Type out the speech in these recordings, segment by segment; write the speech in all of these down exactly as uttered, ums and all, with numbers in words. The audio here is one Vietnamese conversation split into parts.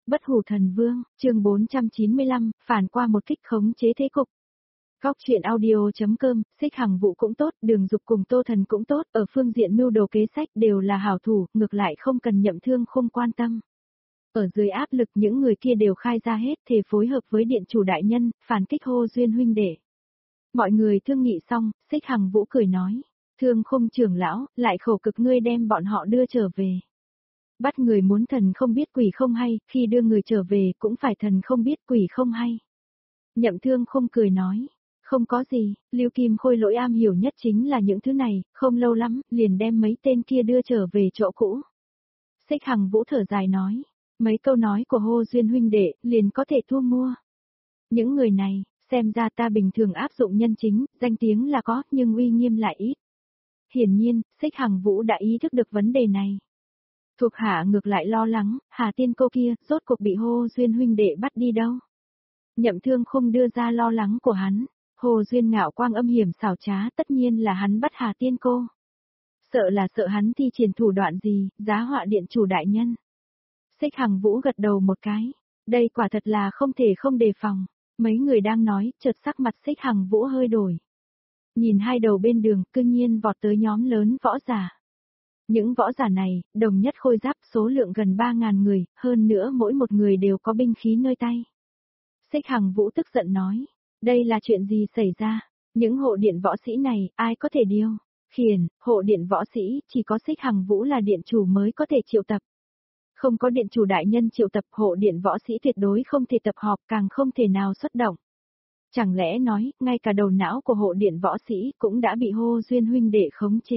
Bất hủ thần vương, chương bốn trăm chín mươi lăm, phản qua một kích khống chế thế cục. Góc truyện audio.com, Xích Hằng Vũ cũng tốt, Đường Dục cùng Tô Thần cũng tốt, ở phương diện mưu đồ kế sách đều là hảo thủ, ngược lại không cần Nhậm Thương không quan tâm. Ở dưới áp lực những người kia đều khai ra hết thể phối hợp với điện chủ đại nhân, phản kích Hô Duyên huynh đệ. Mọi người thương nghị xong, Xích Hằng Vũ cười nói, Thương Khung trưởng lão, lại khổ cực ngươi đem bọn họ đưa trở về. Bắt người muốn thần không biết quỷ không hay, khi đưa người trở về cũng phải thần không biết quỷ không hay. Nhậm Thương không cười nói, không có gì, Lưu Kim Khôi lỗi am hiểu nhất chính là những thứ này, không lâu lắm, liền đem mấy tên kia đưa trở về chỗ cũ. Xích Hằng Vũ thở dài nói, mấy câu nói của Hô Duyên huynh đệ, liền có thể thu mua. Những người này, xem ra ta bình thường áp dụng nhân chính, danh tiếng là có, nhưng uy nghiêm lại ít. Hiển nhiên, Xích Hằng Vũ đã ý thức được vấn đề này. Thuộc hạ ngược lại lo lắng, Hà Tiên cô kia, rốt cuộc bị Hô Duyên huynh đệ bắt đi đâu. Nhậm Thương không đưa ra lo lắng của hắn, Hồ Duyên ngạo quang âm hiểm xảo trá tất nhiên là hắn bắt Hà Tiên cô. Sợ là sợ hắn thi triển thủ đoạn gì, giá họa điện chủ đại nhân. Xích Hằng Vũ gật đầu một cái, đây quả thật là không thể không đề phòng, mấy người đang nói, chợt sắc mặt Xích Hằng Vũ hơi đổi. Nhìn hai đầu bên đường, cư nhiên vọt tới nhóm lớn võ giả. Những võ giả này, đồng nhất khôi giáp số lượng gần ba ngàn người, hơn nữa mỗi một người đều có binh khí nơi tay. Xích Hằng Vũ tức giận nói, đây là chuyện gì xảy ra, những hộ điện võ sĩ này, ai có thể điều, khiển, hộ điện võ sĩ, chỉ có Xích Hằng Vũ là điện chủ mới có thể triệu tập. Không có điện chủ đại nhân triệu tập hộ điện võ sĩ tuyệt đối không thể tập họp càng không thể nào xuất động. Chẳng lẽ nói, ngay cả đầu não của hộ điện võ sĩ cũng đã bị Hô Duyên huynh đệ khống chế.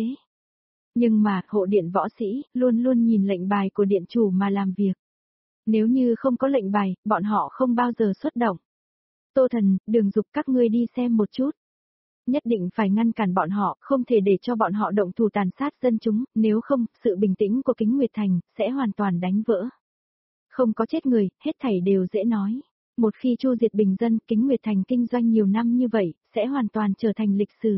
Nhưng mà, hộ điện võ sĩ, luôn luôn nhìn lệnh bài của điện chủ mà làm việc. Nếu như không có lệnh bài, bọn họ không bao giờ xuất động. Tô Thần, Đường Dục các ngươi đi xem một chút. Nhất định phải ngăn cản bọn họ, không thể để cho bọn họ động thủ tàn sát dân chúng, nếu không, sự bình tĩnh của Kính Nguyệt Thành, sẽ hoàn toàn đánh vỡ. Không có chết người, hết thảy đều dễ nói. Một khi chu diệt bình dân, Kính Nguyệt Thành kinh doanh nhiều năm như vậy, sẽ hoàn toàn trở thành lịch sử.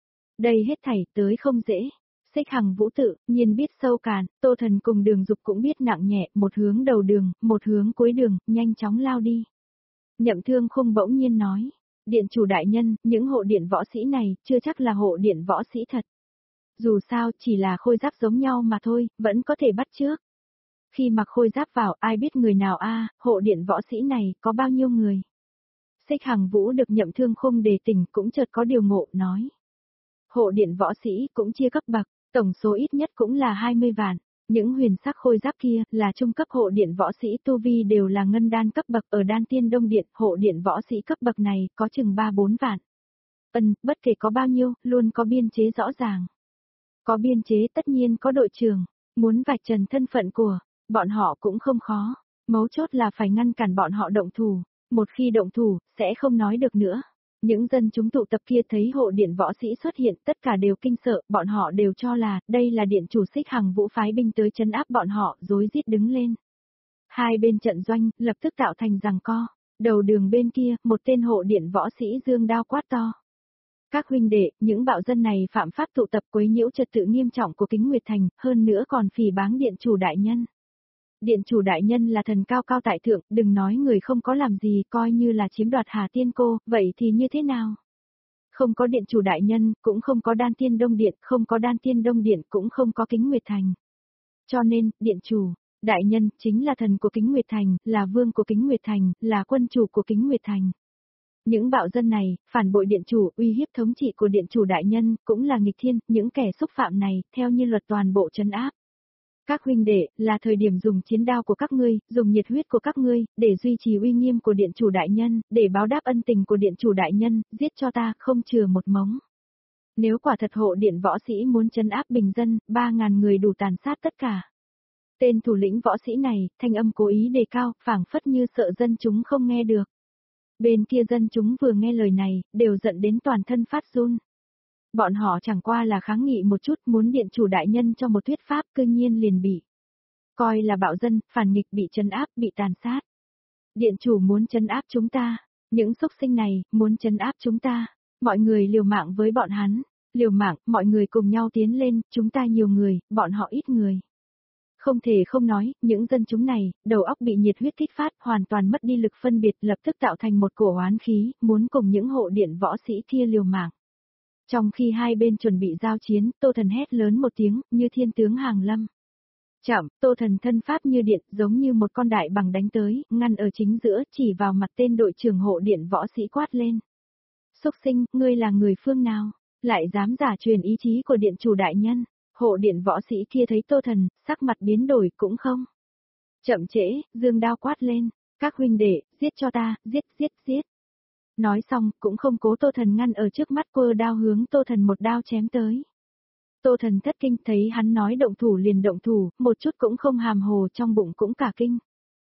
Đây hết thảy tới không dễ. Xích Hằng Vũ tự nhiên biết sâu cạn, Tô Thần cùng Đường Dục cũng biết nặng nhẹ, một hướng đầu đường, một hướng cuối đường, nhanh chóng lao đi. Nhậm Thương không bỗng nhiên nói, điện chủ đại nhân, những hộ điện võ sĩ này, chưa chắc là hộ điện võ sĩ thật. Dù sao, chỉ là khôi giáp giống nhau mà thôi, vẫn có thể bắt chước. Khi mặc khôi giáp vào, ai biết người nào a, hộ điện võ sĩ này, có bao nhiêu người. Xích Hằng Vũ được Nhậm Thương không đề tỉnh cũng chợt có điều ngộ, nói. Hộ điện võ sĩ cũng chia cấp bậc. Tổng số ít nhất cũng là hai mươi vạn, những huyền sắc khôi giáp kia là trung cấp hộ điện võ sĩ tu vi đều là ngân đan cấp bậc ở đan tiên đông điện, hộ điện võ sĩ cấp bậc này có chừng ba bốn vạn. Ân, bất kể có bao nhiêu, luôn có biên chế rõ ràng. Có biên chế tất nhiên có đội trưởng, muốn vạch trần thân phận của, bọn họ cũng không khó, mấu chốt là phải ngăn cản bọn họ động thủ, một khi động thủ, sẽ không nói được nữa. Những dân chúng tụ tập kia thấy hộ điện võ sĩ xuất hiện, tất cả đều kinh sợ, bọn họ đều cho là, đây là điện chủ Xích Hằng Vũ phái binh tới trấn áp bọn họ, rối rít đứng lên. Hai bên trận doanh, lập tức tạo thành giằng co, đầu đường bên kia, một tên hộ điện võ sĩ dương đao quát to. Các huynh đệ, những bạo dân này phạm pháp tụ tập quấy nhiễu trật tự nghiêm trọng của Kính Nguyệt Thành, hơn nữa còn phỉ báng điện chủ đại nhân. Điện chủ đại nhân là thần cao cao tại thượng, đừng nói người không có làm gì coi như là chiếm đoạt Hà Tiên cô, vậy thì như thế nào? Không có điện chủ đại nhân, cũng không có đan tiên đông điện, không có đan tiên đông điện, cũng không có Kính Nguyệt Thành. Cho nên, điện chủ, đại nhân, chính là thần của Kính Nguyệt Thành, là vương của Kính Nguyệt Thành, là quân chủ của Kính Nguyệt Thành. Những bạo dân này, phản bội điện chủ, uy hiếp thống trị của điện chủ đại nhân, cũng là nghịch thiên, những kẻ xúc phạm này, theo như luật toàn bộ trấn áp. Các huynh đệ, là thời điểm dùng chiến đao của các ngươi, dùng nhiệt huyết của các ngươi, để duy trì uy nghiêm của điện chủ đại nhân, để báo đáp ân tình của điện chủ đại nhân, giết cho ta, không chừa một mống. Nếu quả thật hộ điện võ sĩ muốn trấn áp bình dân, ba ngàn người đủ tàn sát tất cả. Tên thủ lĩnh võ sĩ này, thanh âm cố ý đề cao, phảng phất như sợ dân chúng không nghe được. Bên kia dân chúng vừa nghe lời này, đều giận đến toàn thân phát run. Bọn họ chẳng qua là kháng nghị một chút muốn điện chủ đại nhân cho một thuyết pháp cư nhiên liền bị. Coi là bạo dân, phản nghịch bị trấn áp, bị tàn sát. Điện chủ muốn trấn áp chúng ta, những xúc sinh này, muốn trấn áp chúng ta, mọi người liều mạng với bọn hắn, liều mạng, mọi người cùng nhau tiến lên, chúng ta nhiều người, bọn họ ít người. Không thể không nói, những dân chúng này, đầu óc bị nhiệt huyết kích phát, hoàn toàn mất đi lực phân biệt, lập tức tạo thành một cổ oán khí, muốn cùng những hộ điện võ sĩ kia liều mạng. Trong khi hai bên chuẩn bị giao chiến, Tô Thần hét lớn một tiếng, như thiên tướng hàng lâm. Chậm, Tô Thần thân pháp như điện, giống như một con đại bằng đánh tới, ngăn ở chính giữa, chỉ vào mặt tên đội trưởng hộ điện võ sĩ quát lên. Xúc sinh, ngươi là người phương nào? Lại dám giả truyền ý chí của điện chủ đại nhân? Hộ điện võ sĩ kia thấy Tô Thần, sắc mặt biến đổi cũng không. Chậm trễ, dương đao quát lên, các huynh đệ, giết cho ta, giết, giết, giết. Nói xong, cũng không cố Tô Thần ngăn ở trước mắt, quơ đao hướng Tô Thần một đao chém tới. Tô Thần thất kinh, thấy hắn nói động thủ liền động thủ, một chút cũng không hàm hồ, trong bụng cũng cả kinh.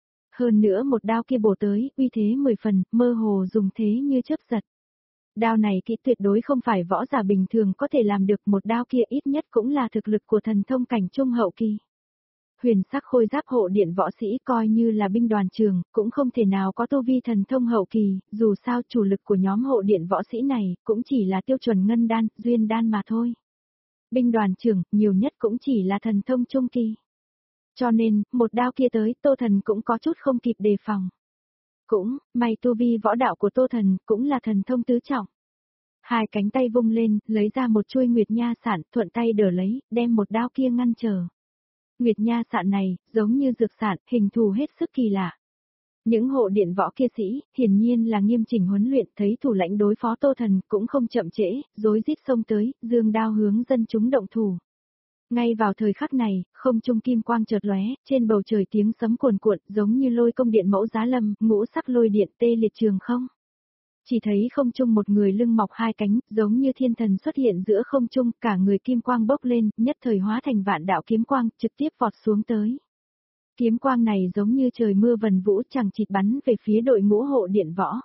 Hơn nữa một đao kia bổ tới, uy thế mười phần, mơ hồ dùng thế như chớp giật. Đao này kỹ tuyệt đối không phải võ giả bình thường có thể làm được, một đao kia ít nhất cũng là thực lực của thần thông cảnh trung hậu kỳ. Huyền sắc khôi giáp hộ điện võ sĩ coi như là binh đoàn trường, cũng không thể nào có tu vi thần thông hậu kỳ, dù sao chủ lực của nhóm hộ điện võ sĩ này, cũng chỉ là tiêu chuẩn ngân đan, duyên đan mà thôi. Binh đoàn trưởng, nhiều nhất cũng chỉ là thần thông trung kỳ. Cho nên, một đao kia tới, Tô Thần cũng có chút không kịp đề phòng. Cũng, may tu vi võ đạo của Tô Thần, cũng là thần thông tứ trọng. Hai cánh tay vung lên, lấy ra một chuôi nguyệt nha sạn, thuận tay đỡ lấy, đem một đao kia ngăn trở. Nguyệt nha sạn này, giống như dược sạn, hình thù hết sức kỳ lạ. Những hộ điện võ kia sĩ, hiển nhiên là nghiêm chỉnh huấn luyện, thấy thủ lãnh đối phó Tô Thần, cũng không chậm trễ, rối rít xông tới, dương đao hướng dân chúng động thủ. Ngay vào thời khắc này, không trung kim quang chợt lóe, trên bầu trời tiếng sấm cuồn cuộn, giống như lôi công điện mẫu giá lâm, ngũ sắc lôi điện tê liệt trường không. Chỉ thấy không trung một người lưng mọc hai cánh, giống như thiên thần xuất hiện giữa không trung, cả người kim quang bốc lên, nhất thời hóa thành vạn đạo kiếm quang, trực tiếp vọt xuống tới. Kiếm quang này giống như trời mưa vần vũ chẳng chịt bắn về phía đội ngũ hộ điện võ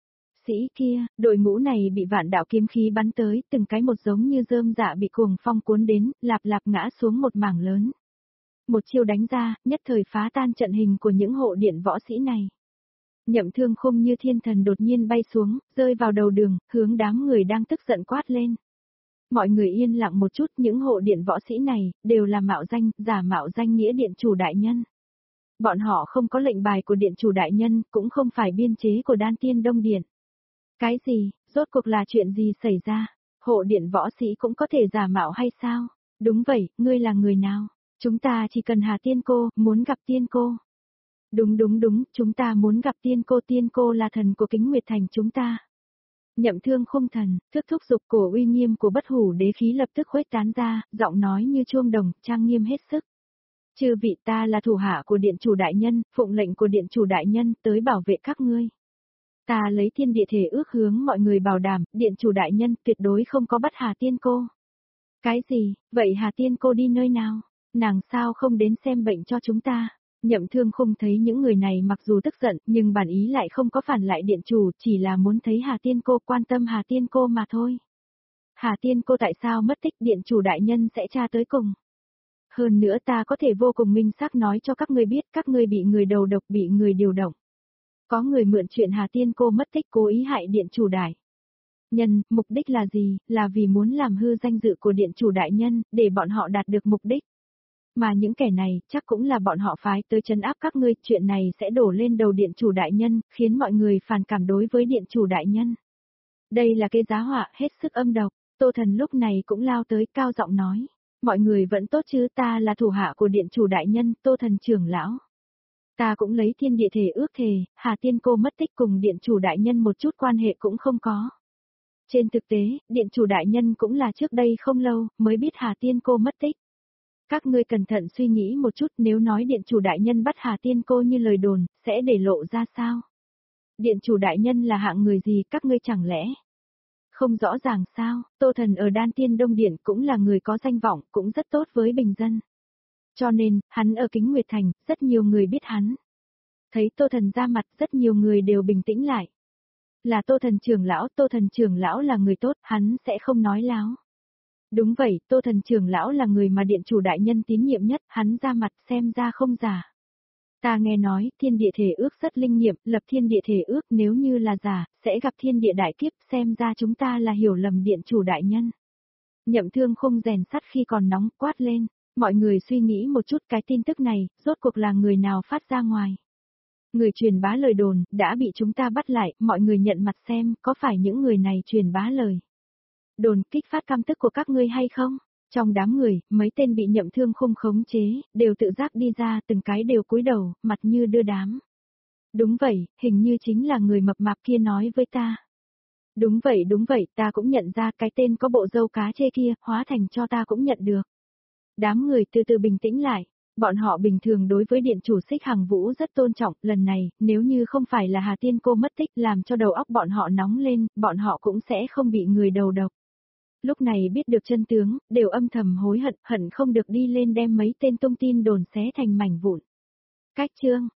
sĩ kia, đội ngũ này bị vạn đạo kiếm khí bắn tới, từng cái một giống như rơm dạ bị cuồng phong cuốn đến, lạp lạp ngã xuống một mảng lớn. Một chiêu đánh ra, nhất thời phá tan trận hình của những hộ điện võ sĩ này. Nhậm Thương Khung như thiên thần đột nhiên bay xuống, rơi vào đầu đường, hướng đám người đang tức giận quát lên. Mọi người yên lặng một chút, những hộ điện võ sĩ này, đều là mạo danh, giả mạo danh nghĩa điện chủ đại nhân. Bọn họ không có lệnh bài của điện chủ đại nhân, cũng không phải biên chế của Đan Tiên Đông Điện. Cái gì, rốt cuộc là chuyện gì xảy ra? Hộ điện võ sĩ cũng có thể giả mạo hay sao? Đúng vậy, ngươi là người nào? Chúng ta chỉ cần Hà Tiên Cô, muốn gặp Tiên Cô. Đúng đúng đúng, chúng ta muốn gặp Tiên Cô, Tiên Cô là thần của Kính Nguyệt Thành chúng ta. Nhậm Thương Khung thần, thức thúc dục cổ uy nghiêm của bất hủ đế khí lập tức khuếch tán ra, giọng nói như chuông đồng, trang nghiêm hết sức. Chư vị, ta là thủ hạ của điện chủ đại nhân, phụng lệnh của điện chủ đại nhân, tới bảo vệ các ngươi. Ta lấy thiên địa thể ước hướng mọi người bảo đảm, điện chủ đại nhân tuyệt đối không có bắt Hà Tiên Cô. Cái gì, vậy Hà Tiên Cô đi nơi nào? Nàng sao không đến xem bệnh cho chúng ta? Nhậm Thương Khung thấy những người này mặc dù tức giận, nhưng bản ý lại không có phản lại điện chủ, chỉ là muốn thấy Hà Tiên Cô, quan tâm Hà Tiên Cô mà thôi. Hà Tiên Cô tại sao mất tích, điện chủ đại nhân sẽ tra tới cùng. Hơn nữa ta có thể vô cùng minh xác nói cho các ngươi biết, các ngươi bị người đầu độc, bị người điều động. Có người mượn chuyện Hà Tiên Cô mất tích cố ý hại điện chủ đại nhân, mục đích là gì, là vì muốn làm hư danh dự của điện chủ đại nhân, để bọn họ đạt được mục đích. Mà những kẻ này, chắc cũng là bọn họ phái tới trấn áp các ngươi, chuyện này sẽ đổ lên đầu điện chủ đại nhân, khiến mọi người phản cảm đối với điện chủ đại nhân. Đây là cái giá họa hết sức âm độc, Tô Thần lúc này cũng lao tới cao giọng nói. Mọi người vẫn tốt chứ, ta là thủ hạ của điện chủ đại nhân, Tô Thần trưởng lão. Ta cũng lấy thiên địa thể ước thề, Hà Tiên Cô mất tích cùng điện chủ đại nhân một chút quan hệ cũng không có. Trên thực tế, điện chủ đại nhân cũng là trước đây không lâu, mới biết Hà Tiên Cô mất tích. Các ngươi cẩn thận suy nghĩ một chút, nếu nói điện chủ đại nhân bắt Hà Tiên Cô như lời đồn, sẽ để lộ ra sao? Điện chủ đại nhân là hạng người gì, các ngươi chẳng lẽ không rõ ràng sao? Tô Thần ở Đan Tiên Đông Điện cũng là người có danh vọng, cũng rất tốt với bình dân. Cho nên, hắn ở Kính Nguyệt Thành, rất nhiều người biết hắn. Thấy Tô Thần ra mặt, rất nhiều người đều bình tĩnh lại. Là Tô Thần trưởng lão, Tô Thần trưởng lão là người tốt, hắn sẽ không nói láo. Đúng vậy, Tô Thần trưởng lão là người mà điện chủ đại nhân tín nhiệm nhất, hắn ra mặt xem ra không giả. Ta nghe nói, thiên địa thể ước rất linh nghiệm, lập thiên địa thể ước nếu như là giả, sẽ gặp thiên địa đại kiếp, xem ra chúng ta là hiểu lầm điện chủ đại nhân. Nhậm Thương Khung rèn sắt khi còn nóng, quát lên. Mọi người suy nghĩ một chút cái tin tức này, rốt cuộc là người nào phát ra ngoài. Người truyền bá lời đồn, đã bị chúng ta bắt lại, mọi người nhận mặt xem, có phải những người này truyền bá lời đồn kích phát căm tức của các ngươi hay không? Trong đám người, mấy tên bị Nhậm Thương Khung khống chế, đều tự giác đi ra, từng cái đều cúi đầu, mặt như đưa đám. Đúng vậy, hình như chính là người mập mạp kia nói với ta. Đúng vậy đúng vậy, ta cũng nhận ra cái tên có bộ râu cá chê kia, hóa thành cho ta cũng nhận được. Đám người từ từ bình tĩnh lại, bọn họ bình thường đối với điện chủ Xích Hằng Vũ rất tôn trọng, lần này, nếu như không phải là Hà Tiên cô mất tích làm cho đầu óc bọn họ nóng lên, bọn họ cũng sẽ không bị người đầu độc. Lúc này biết được chân tướng, đều âm thầm hối hận, hận không được đi lên đem mấy tên tung tin đồn xé thành mảnh vụn. Cách chương